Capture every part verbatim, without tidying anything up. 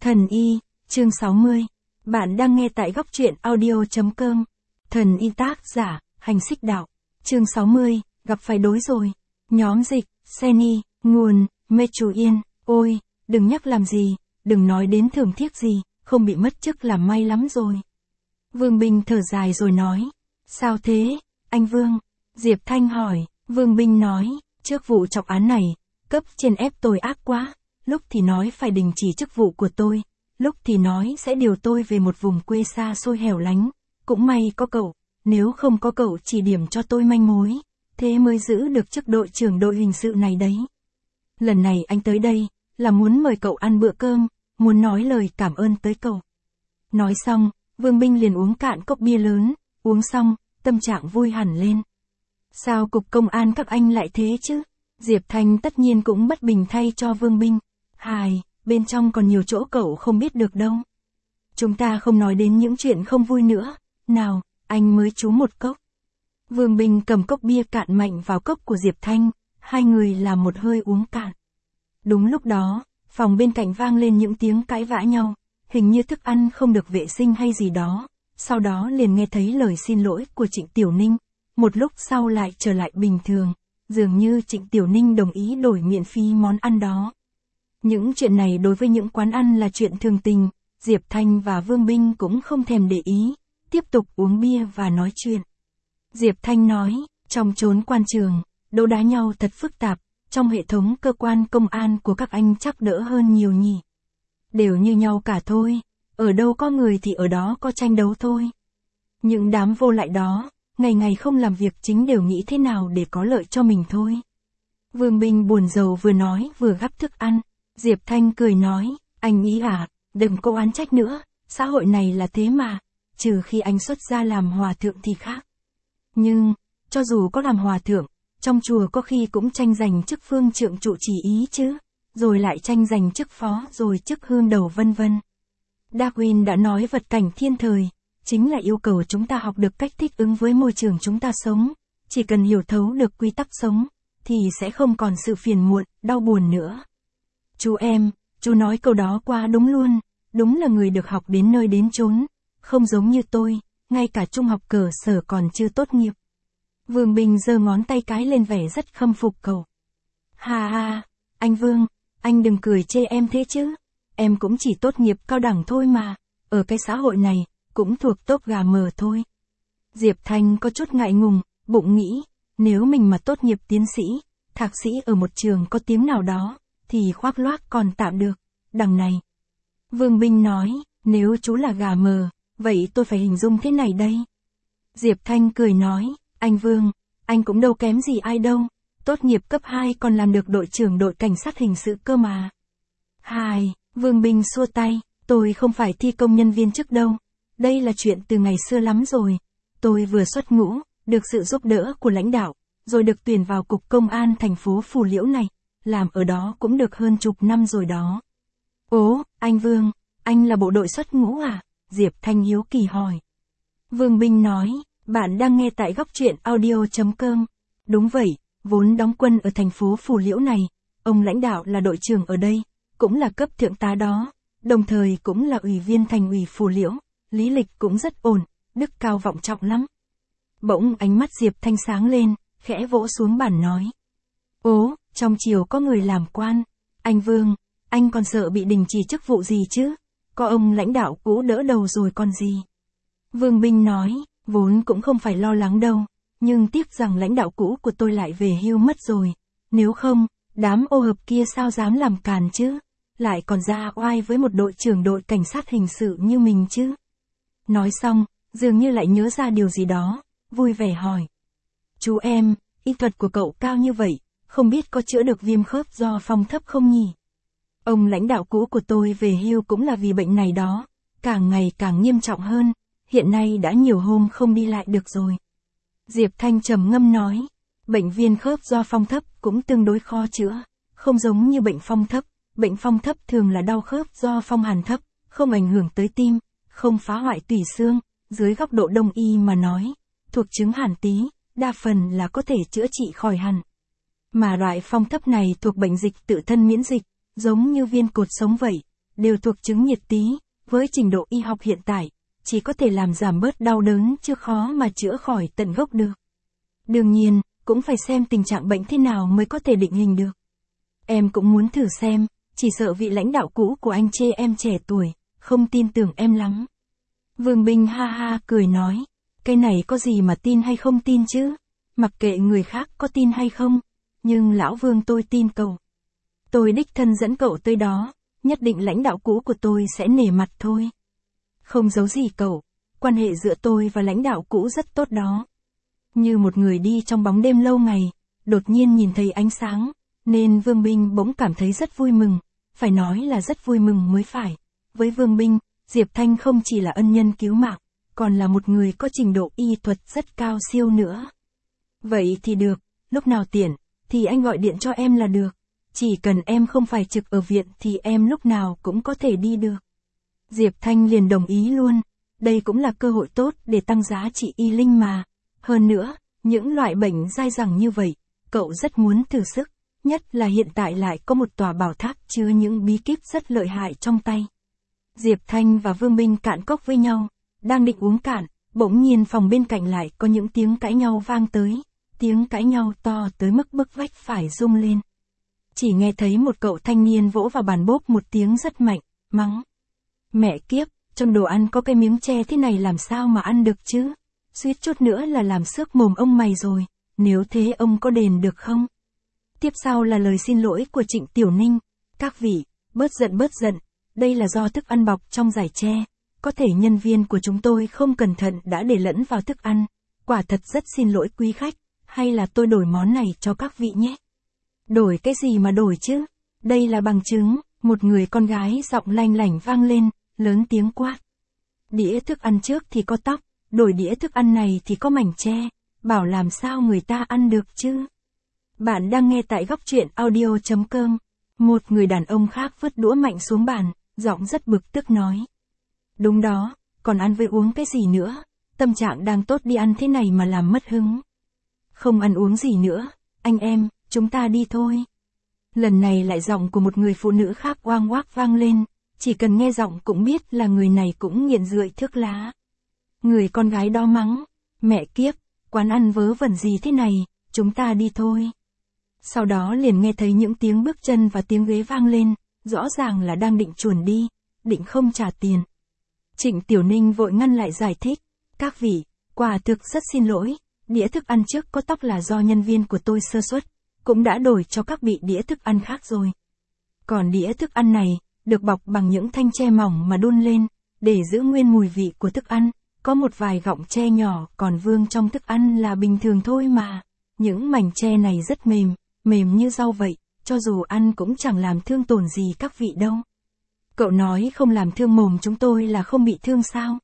Thần y, chương sáu mươi. Bạn đang nghe tại góc truyện audio.com. Thần y tác giả, Hành Xích Đạo. Chương sáu mươi, gặp phải đối rồi. Nhóm dịch, Seni, nguồn, Mê Chủ Yên. Ôi, đừng nhắc làm gì, đừng nói đến thưởng thiếc gì, không bị mất chức là may lắm rồi. Vương Bình thở dài rồi nói. Sao thế, anh Vương? Diệp Thanh hỏi. Vương Bình nói, trước vụ trọng án này, cấp trên ép tôi ác quá. Lúc thì nói phải đình chỉ chức vụ của tôi, lúc thì nói sẽ điều tôi về một vùng quê xa xôi hẻo lánh. Cũng may có cậu, nếu không có cậu chỉ điểm cho tôi manh mối, thế mới giữ được chức đội trưởng đội hình sự này đấy. Lần này anh tới đây, là muốn mời cậu ăn bữa cơm, muốn nói lời cảm ơn tới cậu. Nói xong, Vương Bình liền uống cạn cốc bia lớn, uống xong, tâm trạng vui hẳn lên. Sao cục công an các anh lại thế chứ? Diệp Thanh tất nhiên cũng bất bình thay cho Vương Bình. Hài, bên trong còn nhiều chỗ cậu không biết được đâu. Chúng ta không nói đến những chuyện không vui nữa. Nào, anh mới trú một cốc. Vương Bình cầm cốc bia cạn mạnh vào cốc của Diệp Thanh, hai người làm một hơi uống cạn. Đúng lúc đó, phòng bên cạnh vang lên những tiếng cãi vã nhau, hình như thức ăn không được vệ sinh hay gì đó. Sau đó liền nghe thấy lời xin lỗi của Trịnh Tiểu Ninh, một lúc sau lại trở lại bình thường, dường như Trịnh Tiểu Ninh đồng ý đổi miễn phí món ăn đó. Những chuyện này đối với những quán ăn là chuyện thường tình, Diệp Thanh và Vương Bình cũng không thèm để ý, tiếp tục uống bia và nói chuyện. Diệp Thanh nói, trong chốn quan trường, đấu đá nhau thật phức tạp, trong hệ thống cơ quan công an của các anh chắc đỡ hơn nhiều nhỉ. Đều như nhau cả thôi, ở đâu có người thì ở đó có tranh đấu thôi. Những đám vô lại đó, ngày ngày không làm việc chính đều nghĩ thế nào để có lợi cho mình thôi. Vương Bình buồn rầu vừa nói vừa gắp thức ăn. Diệp Thanh cười nói, anh ý à, đừng có oán trách nữa, xã hội này là thế mà, trừ khi anh xuất gia làm hòa thượng thì khác. Nhưng, cho dù có làm hòa thượng, trong chùa có khi cũng tranh giành chức phương trượng trụ trì ý chứ, rồi lại tranh giành chức phó rồi chức hương đầu vân vân. Darwin đã nói vật cảnh thiên thời, chính là yêu cầu chúng ta học được cách thích ứng với môi trường chúng ta sống, chỉ cần hiểu thấu được quy tắc sống, thì sẽ không còn sự phiền muộn, đau buồn nữa. Chú em, chú nói câu đó qua đúng luôn, đúng là người được học đến nơi đến chốn, không giống như tôi, ngay cả trung học cơ sở còn chưa tốt nghiệp. Vương Bình giơ ngón tay cái lên vẻ rất khâm phục cậu. Ha ha, anh Vương, anh đừng cười chê em thế chứ, em cũng chỉ tốt nghiệp cao đẳng thôi mà, ở cái xã hội này, cũng thuộc tốp gà mờ thôi. Diệp Thanh có chút ngại ngùng, bụng nghĩ, nếu mình mà tốt nghiệp tiến sĩ, thạc sĩ ở một trường có tiếng nào đó, thì khoác loác còn tạm được, đằng này. Vương Bình nói, nếu chú là gà mờ, vậy tôi phải hình dung thế này đây. Diệp Thanh cười nói, anh Vương, anh cũng đâu kém gì ai đâu, tốt nghiệp cấp hai còn làm được đội trưởng đội cảnh sát hình sự cơ mà. Hài, Vương Bình xua tay, tôi không phải thi công nhân viên chức đâu, đây là chuyện từ ngày xưa lắm rồi, tôi vừa xuất ngũ, được sự giúp đỡ của lãnh đạo, rồi được tuyển vào cục công an thành phố Phù Liễu này. Làm ở đó cũng được hơn chục năm rồi đó. Ố, anh Vương, anh là bộ đội xuất ngũ à? Diệp Thanh hiếu kỳ hỏi. Vương Bình nói, bạn đang nghe tại góc truyện audio.com. Đúng vậy, vốn đóng quân ở thành phố Phù Liễu này, ông lãnh đạo là đội trưởng ở đây, cũng là cấp thượng tá đó, đồng thời cũng là ủy viên thành ủy Phù Liễu, lý lịch cũng rất ổn, đức cao vọng trọng lắm. Bỗng ánh mắt Diệp Thanh sáng lên, khẽ vỗ xuống bàn nói. Ố, trong triều có người làm quan, anh Vương, anh còn sợ bị đình chỉ chức vụ gì chứ, có ông lãnh đạo cũ đỡ đầu rồi còn gì. Vương Bình nói, vốn cũng không phải lo lắng đâu, nhưng tiếc rằng lãnh đạo cũ của tôi lại về hưu mất rồi, nếu không, đám ô hợp kia sao dám làm càn chứ, lại còn ra oai với một đội trưởng đội cảnh sát hình sự như mình chứ. Nói xong, dường như lại nhớ ra điều gì đó, vui vẻ hỏi. Chú em, y thuật của cậu cao như vậy, không biết có chữa được viêm khớp do phong thấp không nhỉ? Ông lãnh đạo cũ của tôi về hưu cũng là vì bệnh này đó, càng ngày càng nghiêm trọng hơn, hiện nay đã nhiều hôm không đi lại được rồi. Diệp Thanh trầm ngâm nói, bệnh viêm khớp do phong thấp cũng tương đối khó chữa, không giống như bệnh phong thấp, bệnh phong thấp thường là đau khớp do phong hàn thấp, không ảnh hưởng tới tim, không phá hoại tủy xương, dưới góc độ đông y mà nói, thuộc chứng hàn tí, đa phần là có thể chữa trị khỏi hẳn. Mà loại phong thấp này thuộc bệnh dịch tự thân miễn dịch, giống như viên cột sống vậy, đều thuộc chứng nhiệt tí, với trình độ y học hiện tại, chỉ có thể làm giảm bớt đau đớn chứ khó mà chữa khỏi tận gốc được. Đương nhiên, cũng phải xem tình trạng bệnh thế nào mới có thể định hình được. Em cũng muốn thử xem, chỉ sợ vị lãnh đạo cũ của anh chê em trẻ tuổi, không tin tưởng em lắm. Vương Bình ha ha cười nói, cái này có gì mà tin hay không tin chứ, mặc kệ người khác có tin hay không, nhưng lão Vương tôi tin cậu. Tôi đích thân dẫn cậu tới đó, nhất định lãnh đạo cũ của tôi sẽ nể mặt thôi. Không giấu gì cậu, quan hệ giữa tôi và lãnh đạo cũ rất tốt đó. Như một người đi trong bóng đêm lâu ngày, đột nhiên nhìn thấy ánh sáng, nên Vương Bình bỗng cảm thấy rất vui mừng, phải nói là rất vui mừng mới phải. Với Vương Bình, Diệp Thanh không chỉ là ân nhân cứu mạng, còn là một người có trình độ y thuật rất cao siêu nữa. Vậy thì được, lúc nào tiện, thì anh gọi điện cho em là được. Chỉ cần em không phải trực ở viện thì em lúc nào cũng có thể đi được. Diệp Thanh liền đồng ý luôn, đây cũng là cơ hội tốt để tăng giá trị y linh mà. Hơn nữa, những loại bệnh dai dẳng như vậy, cậu rất muốn thử sức, nhất là hiện tại lại có một tòa bảo tháp chứa những bí kíp rất lợi hại trong tay. Diệp Thanh và Vương Bình cạn cốc với nhau, đang định uống cạn, bỗng nhiên phòng bên cạnh lại có những tiếng cãi nhau vang tới, tiếng cãi nhau to tới mức bức vách phải rung lên. Chỉ nghe thấy một cậu thanh niên vỗ vào bàn bốp một tiếng rất mạnh, mắng. Mẹ kiếp, trong đồ ăn có cái miếng tre thế này làm sao mà ăn được chứ? Suýt chút nữa là làm xước mồm ông mày rồi, nếu thế ông có đền được không? Tiếp sau là lời xin lỗi của Trịnh Tiểu Ninh. Các vị, bớt giận bớt giận, đây là do thức ăn bọc trong giải tre. Có thể nhân viên của chúng tôi không cẩn thận đã để lẫn vào thức ăn. Quả thật rất xin lỗi quý khách, hay là tôi đổi món này cho các vị nhé? Đổi cái gì mà đổi chứ? Đây là bằng chứng, một người con gái giọng lanh lảnh vang lên, lớn tiếng quát. Đĩa thức ăn trước thì có tóc, đổi đĩa thức ăn này thì có mảnh tre, bảo làm sao người ta ăn được chứ? Bạn đang nghe tại góc truyện audio chấm com. Một người đàn ông khác vứt đũa mạnh xuống bàn, giọng rất bực tức nói. Đúng đó, còn ăn với uống cái gì nữa, tâm trạng đang tốt đi ăn thế này mà làm mất hứng. Không ăn uống gì nữa, anh em, chúng ta đi thôi. Lần này lại giọng của một người phụ nữ khác oang oác vang lên, chỉ cần nghe giọng cũng biết là người này cũng nghiện rượu thuốc lá. Người con gái đó mắng, mẹ kiếp, quán ăn vớ vẩn gì thế này, chúng ta đi thôi. Sau đó liền nghe thấy những tiếng bước chân và tiếng ghế vang lên, rõ ràng là đang định chuồn đi, định không trả tiền. Trịnh Tiểu Ninh vội ngăn lại giải thích, các vị, quả thực rất xin lỗi, đĩa thức ăn trước có tóc là do nhân viên của tôi sơ suất, cũng đã đổi cho các vị đĩa thức ăn khác rồi. Còn đĩa thức ăn này, được bọc bằng những thanh tre mỏng mà đun lên, để giữ nguyên mùi vị của thức ăn, có một vài gọng tre nhỏ còn vương trong thức ăn là bình thường thôi mà. Những mảnh tre này rất mềm, mềm như rau vậy, cho dù ăn cũng chẳng làm thương tổn gì các vị đâu. Cậu nói không làm thương mồm chúng tôi là không bị thương sao?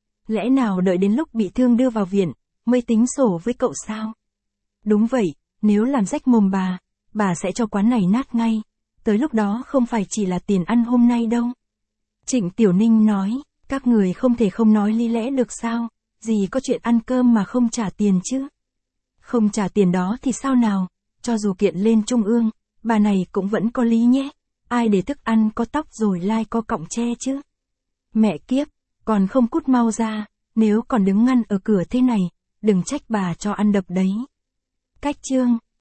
Lẽ nào đợi đến lúc bị thương đưa vào viện, mới tính sổ với cậu sao? Đúng vậy, nếu làm rách mồm bà, bà sẽ cho quán này nát ngay. Tới lúc đó không phải chỉ là tiền ăn hôm nay đâu. Trịnh Tiểu Ninh nói, các người không thể không nói lý lẽ được sao, gì có chuyện ăn cơm mà không trả tiền chứ. Không trả tiền đó thì sao nào, cho dù kiện lên trung ương, bà này cũng vẫn có lý nhé. Ai để thức ăn có tóc rồi lai có cọng tre chứ? Mẹ kiếp, còn không cút mau ra, nếu còn đứng ngăn ở cửa thế này, đừng trách bà cho ăn đập đấy. Cách chương